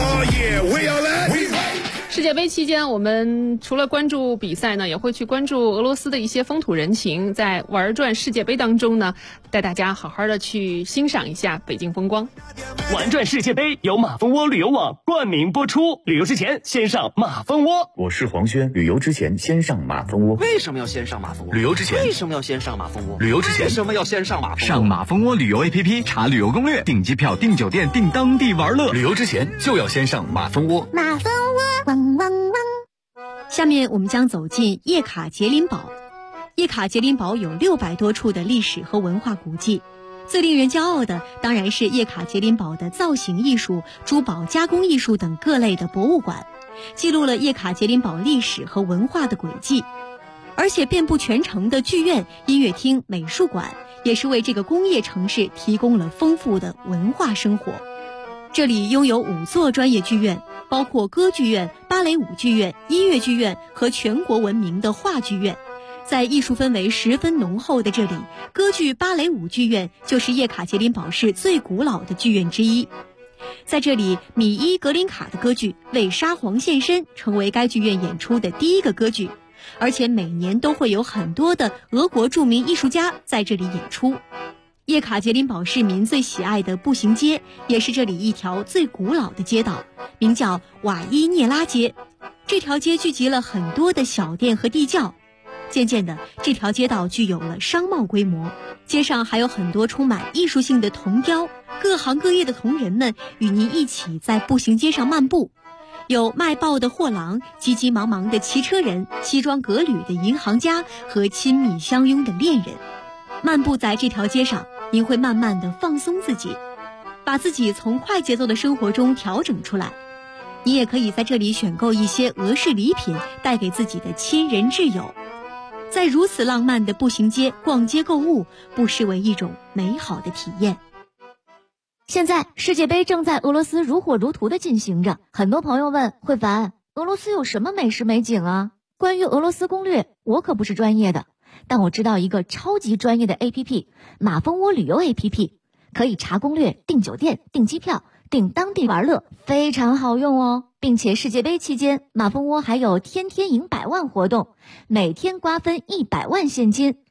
世界杯期间，我们除了关注比赛呢，也会去关注俄罗斯的一些风土人情。在玩转世界杯当中呢，带大家好好的去欣赏一下北京风光。 玩转世界杯由马蜂窝旅游网冠名播出，旅游之前先上马蜂窝。 我是黄轩，旅游之前先上马蜂窝。 为什么要先上马蜂窝？ 旅游之前为什么要先上马蜂窝？ 旅游之前为什么要先上马蜂窝？ 上马蜂窝旅游 APP 查旅游攻略，订机票、订酒店、订当地玩乐。旅游之前就要先上马蜂窝。 马蜂窝，汪汪汪。下面我们将走进叶卡捷琳堡。叶卡捷琳堡有600多处的历史和文化古迹，最令人骄傲的当然是叶卡捷琳堡的造型艺术、珠宝加工艺术等各类的博物馆，记录了叶卡捷琳堡历史和文化的轨迹。而且遍布全城的剧院、音乐厅、美术馆，也是为这个工业城市提供了丰富的文化生活。这里拥有5座专业剧院，包括歌剧院、芭蕾舞剧院、音乐剧院和全国闻名的话剧院。在艺术氛围十分浓厚的这里，歌剧芭蕾舞剧院就是叶卡捷琳堡市最古老的剧院之一。在这里，米伊格林卡的歌剧为沙皇献身成为该剧院演出的第一个歌剧，而且每年都会有很多的俄国著名艺术家在这里演出。叶卡捷琳堡市民最喜爱的步行街，也是这里一条最古老的街道，名叫瓦伊涅拉街。这条街聚集了很多的小店和地窖，渐渐的，这条街道具有了商贸规模。街上还有很多充满艺术性的铜雕，各行各业的铜人们与您一起在步行街上漫步。有卖报的货郎，急急忙忙的骑车人，西装革履的银行家和亲密相拥的恋人。漫步在这条街上，您会慢慢的放松自己，把自己从快节奏的生活中调整出来。你也可以在这里选购一些俄式礼品，带给自己的亲人挚友。在如此浪漫的步行街逛街购物，不失为一种美好的体验。 现在世界杯正在俄罗斯如火如荼地进行着，很多朋友问慧凡，俄罗斯有什么美食美景啊？关于俄罗斯攻略，我可不是专业的，但我知道一个超级专业的 APP， 马蜂窝旅游 APP， 可以查攻略、订酒店、订机票、订当地玩乐，非常好用哦。并且世界杯期间，马蜂窝还有天天赢100万活动，每天瓜分100万现金，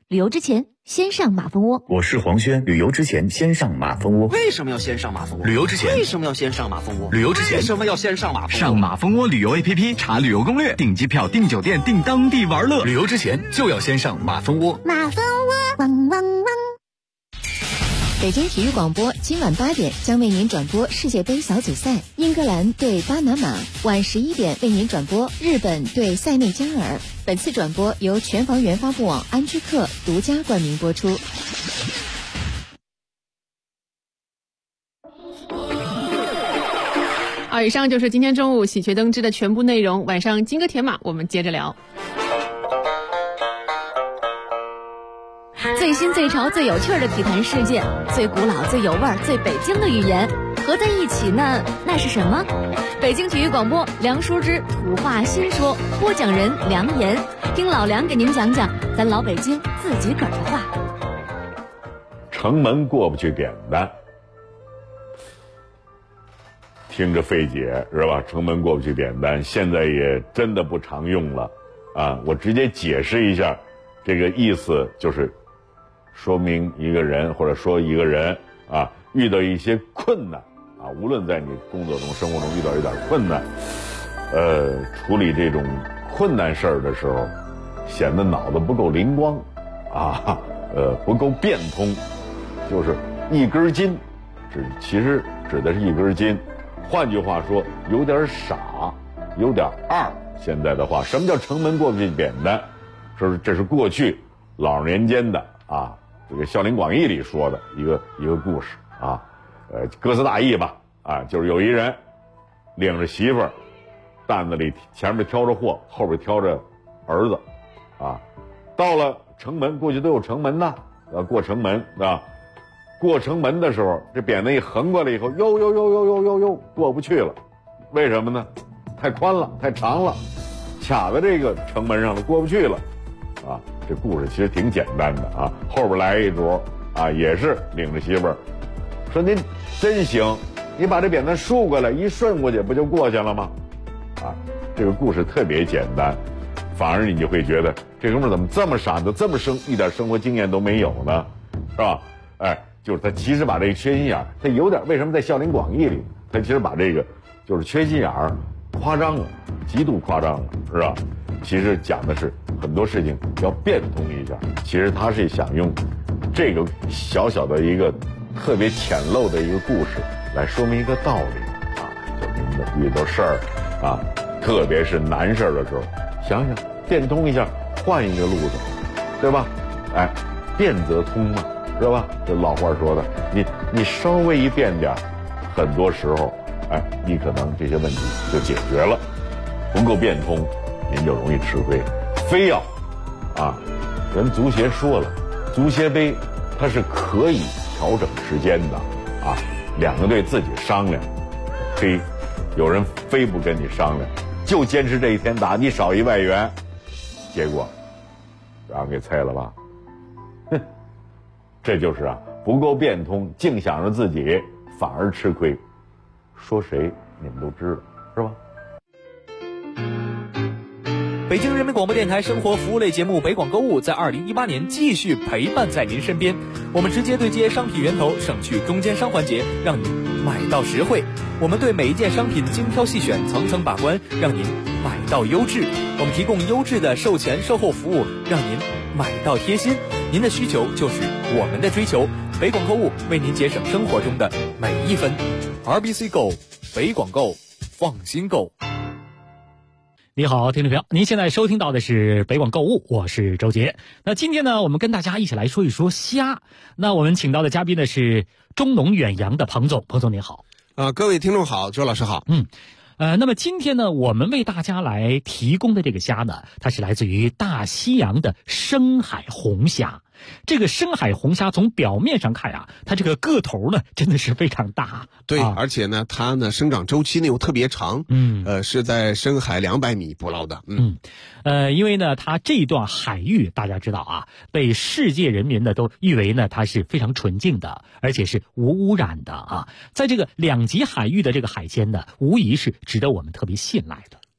旅游之前先上马蜂窝。 我是黄轩，旅游之前先上马蜂窝。 为什么要先上马蜂窝？ 旅游之前为什么要先上马蜂窝？ 旅游之前为什么要先上马蜂窝？ 上马蜂窝旅游 APP 查旅游攻略，订机票、订酒店、订当地玩乐。旅游之前就要先上马蜂窝。 马蜂窝，汪汪汪！北京体育广播今晚8点将为您转播世界杯小组赛，英格兰对巴拿马；晚11点为您转播日本对塞内加尔。本次转播由全房源发布网安居客独家冠名播出。 以上就是今天中午喜鹊登枝的全部内容。晚上金戈铁马，我们接着聊。 最新最潮最有趣的体坛事件，最古老最有味儿最北京的语言合在一起呢，那是什么？北京体育广播梁淑之土话新说，播讲人梁岩，听老梁给您讲讲咱老北京自己个儿的话。 城门过不去扁担，听着费解是吧？城门过不去扁担，现在也真的不常用了啊！我直接解释一下，这个意思就是说明一个人或者说一个人啊，遇到一些困难啊，无论在你工作中、生活中遇到一点困难，处理这种困难事儿的时候，显得脑子不够灵光啊，不够变通，就是一根筋，其实指的是一根筋。换句话说，有点傻，有点二。现在的话，什么叫城门过不去扁担？这是过去老年间的啊，这个《孝陵广义》里说的一个故事啊，歌词大意吧啊，就是有一人领着媳妇儿，担子里前面挑着货，后边挑着儿子啊，到了城门，过去都有城门呐，过城门啊。过城门的时候，这扁担一横过来以后，又过不去了，为什么呢？太宽了，太长了，卡在这个城门上了，过不去了，啊，这故事其实挺简单的啊。后边来一桌啊，也是领着媳妇儿，说您真行，你把这扁担竖过来，一顺过去，不就过去了吗？啊，这个故事特别简单，反而你就会觉得这哥们儿怎么这么傻，都这么一点生活经验都没有呢，是吧？哎。就是他其实把这个缺心眼儿，他有点为什么在《孝陵广义》里，他其实把这个就是缺心眼儿夸张了，极度夸张了，是吧？其实讲的是很多事情要变通一下。其实他是想用这个小小的一个特别浅陋的一个故事来说明一个道理啊，就是您的遇到事儿啊，特别是难事儿的时候，想想变通一下，换一个路子，对吧？哎，变则通嘛。是吧？这老话说的，你稍微一变点，很多时候，哎，你可能这些问题就解决了。不够变通，您就容易吃亏。非要啊，人足协说了，足协杯它是可以调整时间的啊，两个队自己商量。嘿，有人非不跟你商量，就坚持这一天打，你少一外援，结果让人给菜了吧？哼。这就是啊，不够变通，净想着自己，反而吃亏。说谁你们都知道，是吧？ 北京人民广播电台生活服务类节目北广购物在2018年继续陪伴在您身边。我们直接对接商品源头，省去中间商环节，让您买到实惠。我们对每一件商品精挑细选，层层把关，让您买到优质。我们提供优质的售前售后服务，让您买到贴心。您的需求就是我们的追求，北广购物为您节省生活中的每一分。RBC Go， 北广购，放心购。 你好，听众朋友，您现在收听到的是北广购物，我是周杰。那今天呢，我们跟大家一起来说一说虾。那我们请到的嘉宾呢是中农远洋的彭总，彭总您好。 各位听众好，周老师好。 那么今天呢，我们为大家来提供的这个虾呢，它是来自于大西洋的深海红虾。这个深海红虾从表面上看啊，它这个个头呢真的是非常大。 对，而且呢，它呢生长周期呢又特别长。是在深海200米捕捞的。 因为呢，它这段海域大家知道啊，被世界人民呢都誉为呢它是非常纯净的，而且是无污染的啊。在这个2级海域的这个海鲜呢，无疑是值得我们特别信赖的。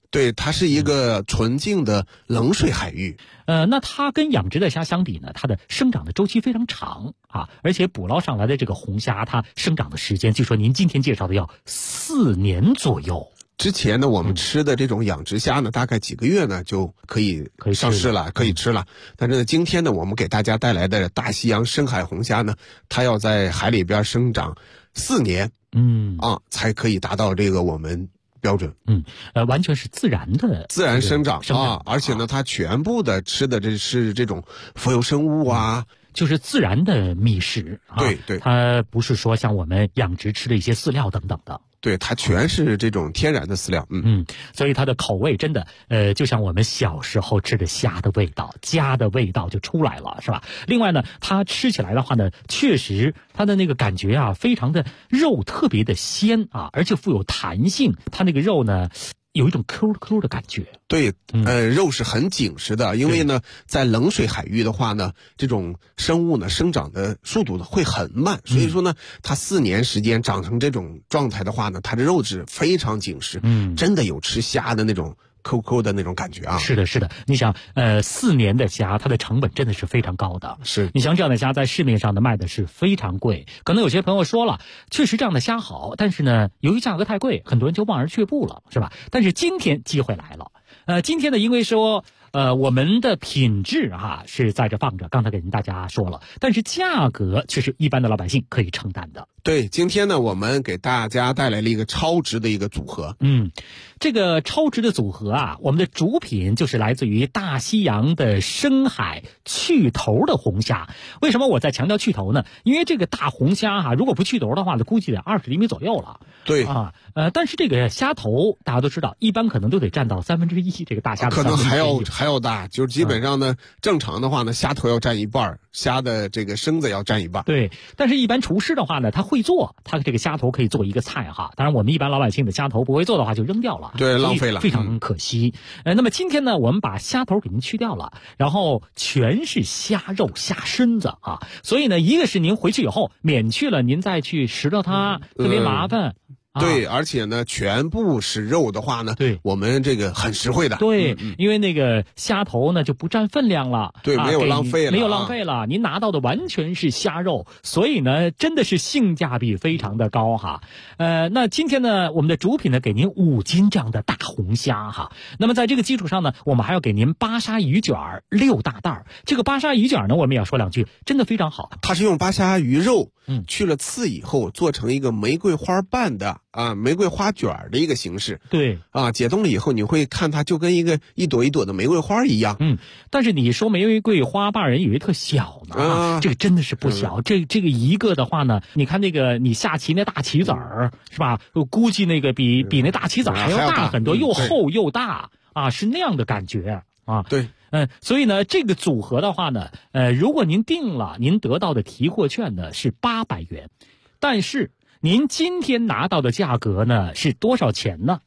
对，它是一个纯净的冷水海域。 那它跟养殖的虾相比呢，它的生长的周期非常长啊，而且捕捞上来的这个红虾，它生长的时间，据说您今天介绍的要4年左右。 之前呢，我们吃的这种养殖虾呢，大概几个月呢就可以上市了，可以吃了。但是呢，今天呢，我们给大家带来的大西洋深海红虾呢，它要在海里边生长4年，才可以达到这个我们标准。 完全是自然生长啊，而且呢，它全部的吃的这是这种浮游生物啊。 就是自然的觅食啊， 对， 它不是说像我们养殖吃的一些饲料等等的。 对，它全是这种天然的饲料。 所以它的口味真的就像我们小时候吃的虾的味道，家的味道就出来了，是吧？另外呢，它吃起来的话呢，确实它的那个感觉啊，非常的肉特别的鲜啊，而且富有弹性，它那个肉呢有一种 Q 的感觉。 对，肉是很紧实的，因为呢，在冷水海域的话呢，这种生物呢生长的速度呢会很慢，所以说呢，它4年时间长成这种状态的话呢，它的肉质非常紧实，真的有吃虾的那种QQ 的那种感觉啊。 是的，你想，4年的虾，它的成本真的是非常高的。 是， 你像这样的虾在市面上的卖的是非常贵，可能有些朋友说了，确实这样的虾好，但是呢，由于价格太贵，很多人就望而却步了，是吧？但是今天机会来了，今天呢，因为说我们的品质是在这放着，刚才给大家说了，但是价格却是一般的老百姓可以承担的。 对，今天呢，我们给大家带来了一个超值的一个组合。 这个超值的组合啊，我们的主品就是来自于大西洋的深海去头的红虾。为什么我在强调去头呢？因为这个大红虾如果不去头的话呢，估计得20厘米左右了。 对啊，但是这个虾头大家都知道，一般可能都得占到1/3，这个大虾的可能还要大，就是基本上呢，正常的话呢，虾头要占一半，虾的这个身子要占一半。 对，但是一般厨师的话呢，他会做，他这个虾头可以做一个菜哈。当然，我们一般老百姓的虾头不会做的话，就扔掉了。 对，浪费了， 非常可惜。那么今天呢，我们把虾头给您去掉了，然后全是虾肉、虾身子啊。所以呢，一个是您回去以后免去了您再去拾掇它，特别麻烦。 对，而且呢，全部是肉的话呢， 对， 我们这个很实惠的。 对，因为那个虾头呢就不占分量了， 对，没有浪费了，您拿到的完全是虾肉，所以呢，真的是性价比非常的高哈。那今天呢，我们的主品呢给您5斤这样的大红虾哈。那么在这个基础上呢，我们还要给您巴沙鱼卷6大袋。这个巴沙鱼卷呢，我们也要说两句，真的非常好。 它是用巴沙鱼肉去了刺以后做成一个玫瑰花瓣的玫瑰花卷的一个形式。 对解冻了以后你会看它就跟一朵一朵的玫瑰花一样。 但是你说玫瑰花瓣人以为特小呢，这个真的是不小。这个一个的话呢，你看那个你下棋那大棋子儿是吧？我估计那个比那大棋子还要大很多，又厚又大是那样的感觉啊。 对。 所以呢，这个组合的话呢，如果您定了，您得到的提货券呢是800元，但是您今天拿到的价格呢是多少钱呢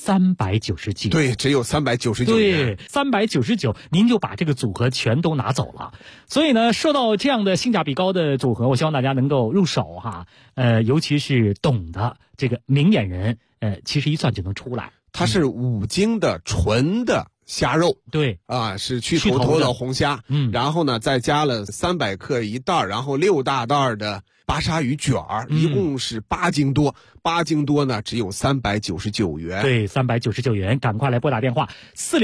？399。 对，只有399元。 对，399，您就把这个组合全都拿走了。所以呢，说到这样的性价比高的组合，我希望大家能够入手哈。尤其是懂的这个明眼人，其实一算就能出来。 它是5斤的纯的虾肉， 对是去头的红虾，然后呢再加了300克一袋，然后6大袋的巴沙鱼卷一共是8斤多，8斤多呢只有399元。 对，399元，赶快来拨打电话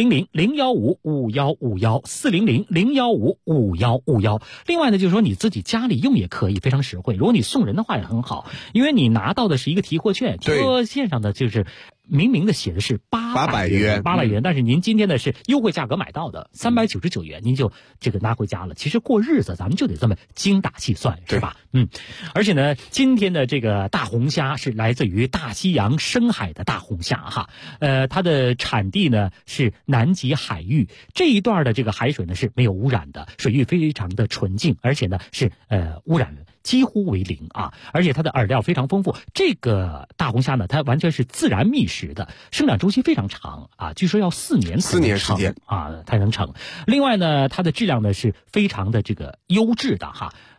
400-015-5151，400-015-5151。另外呢，就是说你自己家里用也可以，非常实惠。如果你送人的话也很好，因为你拿到的是一个提货券，车线上的就是明明的写的是800元，800元，但是您今天的是优惠价格买到的399元，您就这个拿回家了。其实过日子咱们就得这么精打细算，是吧？而且呢，今天的这个大红虾是来自于大西洋深海的大红虾哈，它的产地呢是南极海域，这一段的这个海水呢是没有污染的，水域非常的纯净，而且呢是污染几乎为0啊，而且它的饵料非常丰富。这个大红虾呢，它完全是自然觅食的，生长周期非常长啊，据说要4年才能成，4年时间才能成。另外呢，它的质量呢是非常的这个优质的哈，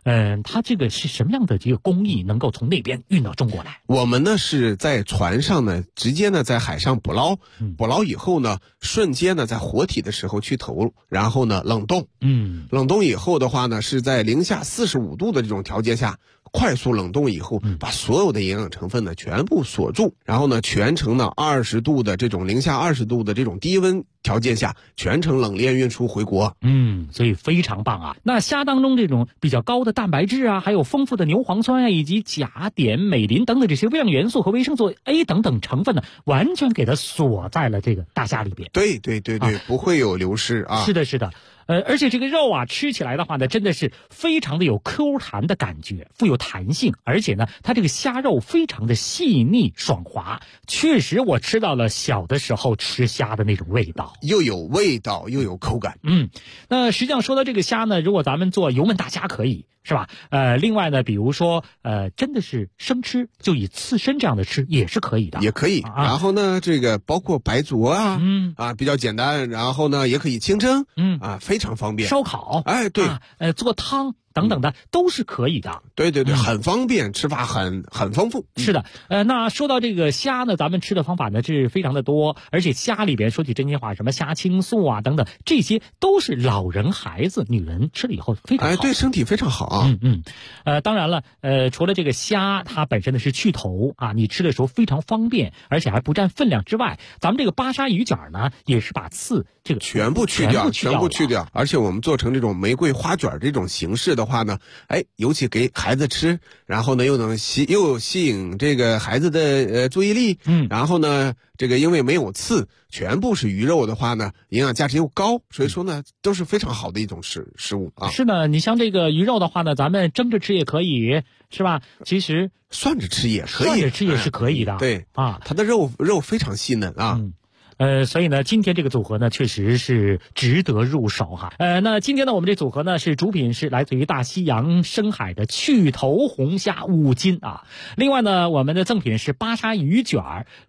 它这个是什么样的这个工艺能够从那边运到中国来？ 我们呢是在船上呢，直接呢在海上捕捞，捕捞以后呢，瞬间呢在活体的时候去头，然后呢冷冻，冷冻以后的话呢，是在零下45度的这种条件下，快速冷冻以后，把所有的营养成分呢全部锁住，然后呢全程呢20度的这种零下20度的这种低温条件下，全程冷链运输回国。 所以非常棒啊。那虾当中这种比较高的蛋白质啊，还有丰富的牛磺酸啊，以及钾、碘、镁、磷等的这些微量元素和维生素 A 等等成分呢，完全给它锁在了这个大虾里边。 对，不会有流失啊。 是的。而且这个肉啊，吃起来的话呢，真的是非常的有 Q 弹的感觉，富有弹性，而且呢，它这个虾肉非常的细腻爽滑，确实我吃到了小的时候吃虾的那种味道， 又有味道又有口感。 那实际上说到这个虾呢，如果咱们做油焖大虾可以，是吧？另外呢，比如说真的是生吃，就以刺身这样的吃也是可以的， 也可以。然后呢，这个包括白灼啊，比较简单。然后呢，也可以清蒸，非常方便。 烧烤， 对， 做汤等等的都是可以的。 对，很方便，吃法很丰富。 是的，那说到这个虾呢，咱们吃的方法呢是非常的多，而且虾里边说句真心话，什么虾青素啊等等，这些都是老人、孩子、女人吃了以后非常好， 对身体非常好啊。 当然了，除了这个虾它本身的是去头啊，你吃的时候非常方便，而且还不占分量之外，咱们这个巴沙鱼卷呢，也是把刺这个全部去掉，而且我们做成这种玫瑰花卷这种形式的话呢，尤其给孩子吃，然后呢又能吸引这个孩子的注意力，然后呢这个因为没有刺，全部是鱼肉的话呢，营养价值又高，所以说呢都是非常好的一种食物啊。 是的，你像这个鱼肉的话呢，咱们蒸着吃也可以，是吧？其实涮着吃也可以， 涮着吃也是可以的。 对啊， 它的肉非常细嫩啊。 所以呢，今天这个组合呢，确实是值得入手哈。那今天呢，我们这组合呢是主品是来自于大西洋深海的去头红虾5斤啊。另外呢，我们的赠品是巴沙鱼卷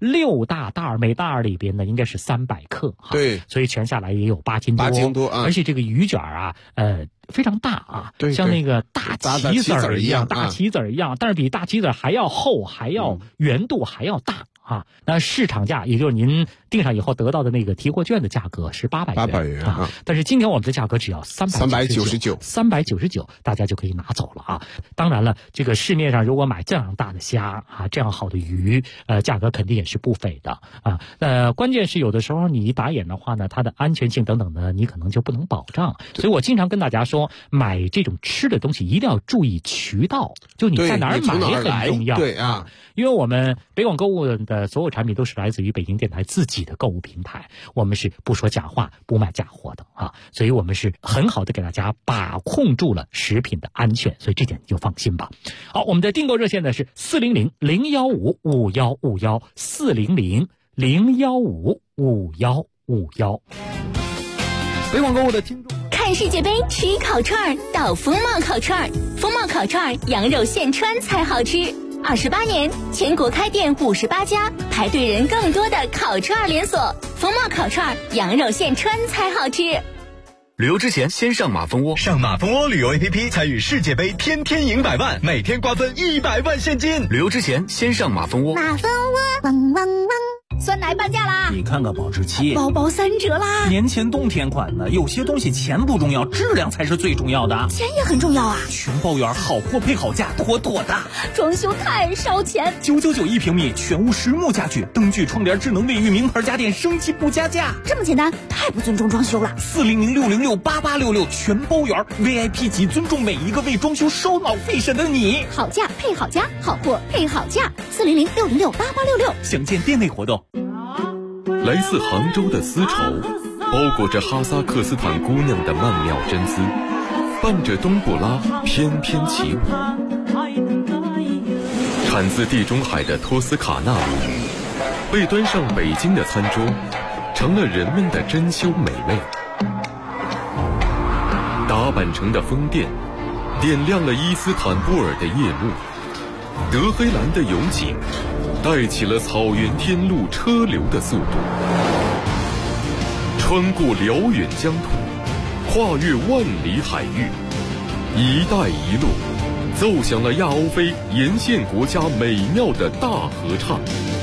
6大袋，每袋里边呢应该是300克哈。 对， 所以全下来也有8斤多啊。 而且这个鱼卷啊，非常大啊， 对， 像那个大棋子儿一样，大棋子儿一样，但是比大棋子儿还要厚，还要圆度还要大。那市场价也就是您订上以后得到的那个提货券的价格是800元啊，但是今天我们的价格只要399，大家就可以拿走了啊。当然了，这个市面上如果买这样大的虾啊，这样好的鱼，价格肯定也是不菲的啊。关键是有的时候你一打眼的话呢，它的安全性等等呢，你可能就不能保障。所以我经常跟大家说，买这种吃的东西一定要注意渠道，就你在哪儿买很重要。 对啊， 因为我们北广购物的所有产品都是来自于北京电台自己的购物平台，我们是不说假话、不卖假货的啊，所以我们是很好的给大家把控住了食品的安全，所以这点你就放心吧。好，我们的订购热线呢是400-015-5151，400-015-5151。 北广购物的听众。 看世界杯吃烤串到风貌烤串，风貌烤串羊肉现穿才好吃。28年，全国开店58家，排队人更多的烤串连锁。风貌烤串羊肉现穿才好吃。 旅游之前先上马蜂窝，上马蜂窝旅游 APP 参与世界杯，天天赢100万，每天瓜分100万现金。旅游之前先上马蜂窝。 马蜂窝，汪汪汪。酸奶半价啦！ 你看看保质期， 包包3折啦！ 年前冬天款的，有些东西钱不重要，质量才是最重要的。 钱也很重要啊！ 全包圆，好货配好价，妥妥的。 装修太烧钱 ，999一平米，全屋实木家具，灯具、窗帘、智能卫浴，名牌家电，升级不加价。 这么简单，太不尊重装修了。 400-606-8866，全包圆 ，VIP 级，尊重每一个为装修烧脑费神的你。 好价配好家，好货配好价。400-606-8866， 详见店内活动。 来自杭州的丝绸，包裹着哈萨克斯坦姑娘的曼妙真姿，伴着冬不拉翩翩起舞。产自地中海的托斯卡纳鲈鱼，被端上北京的餐桌，成了人们的珍馐美味。打扮成的风电，点亮了伊斯坦布尔的夜幕。德黑兰的油井，带起了草原天路车流的速度，穿过辽远疆土，跨越万里海域， 一带一路，奏响了亚欧非沿线国家美妙的大合唱。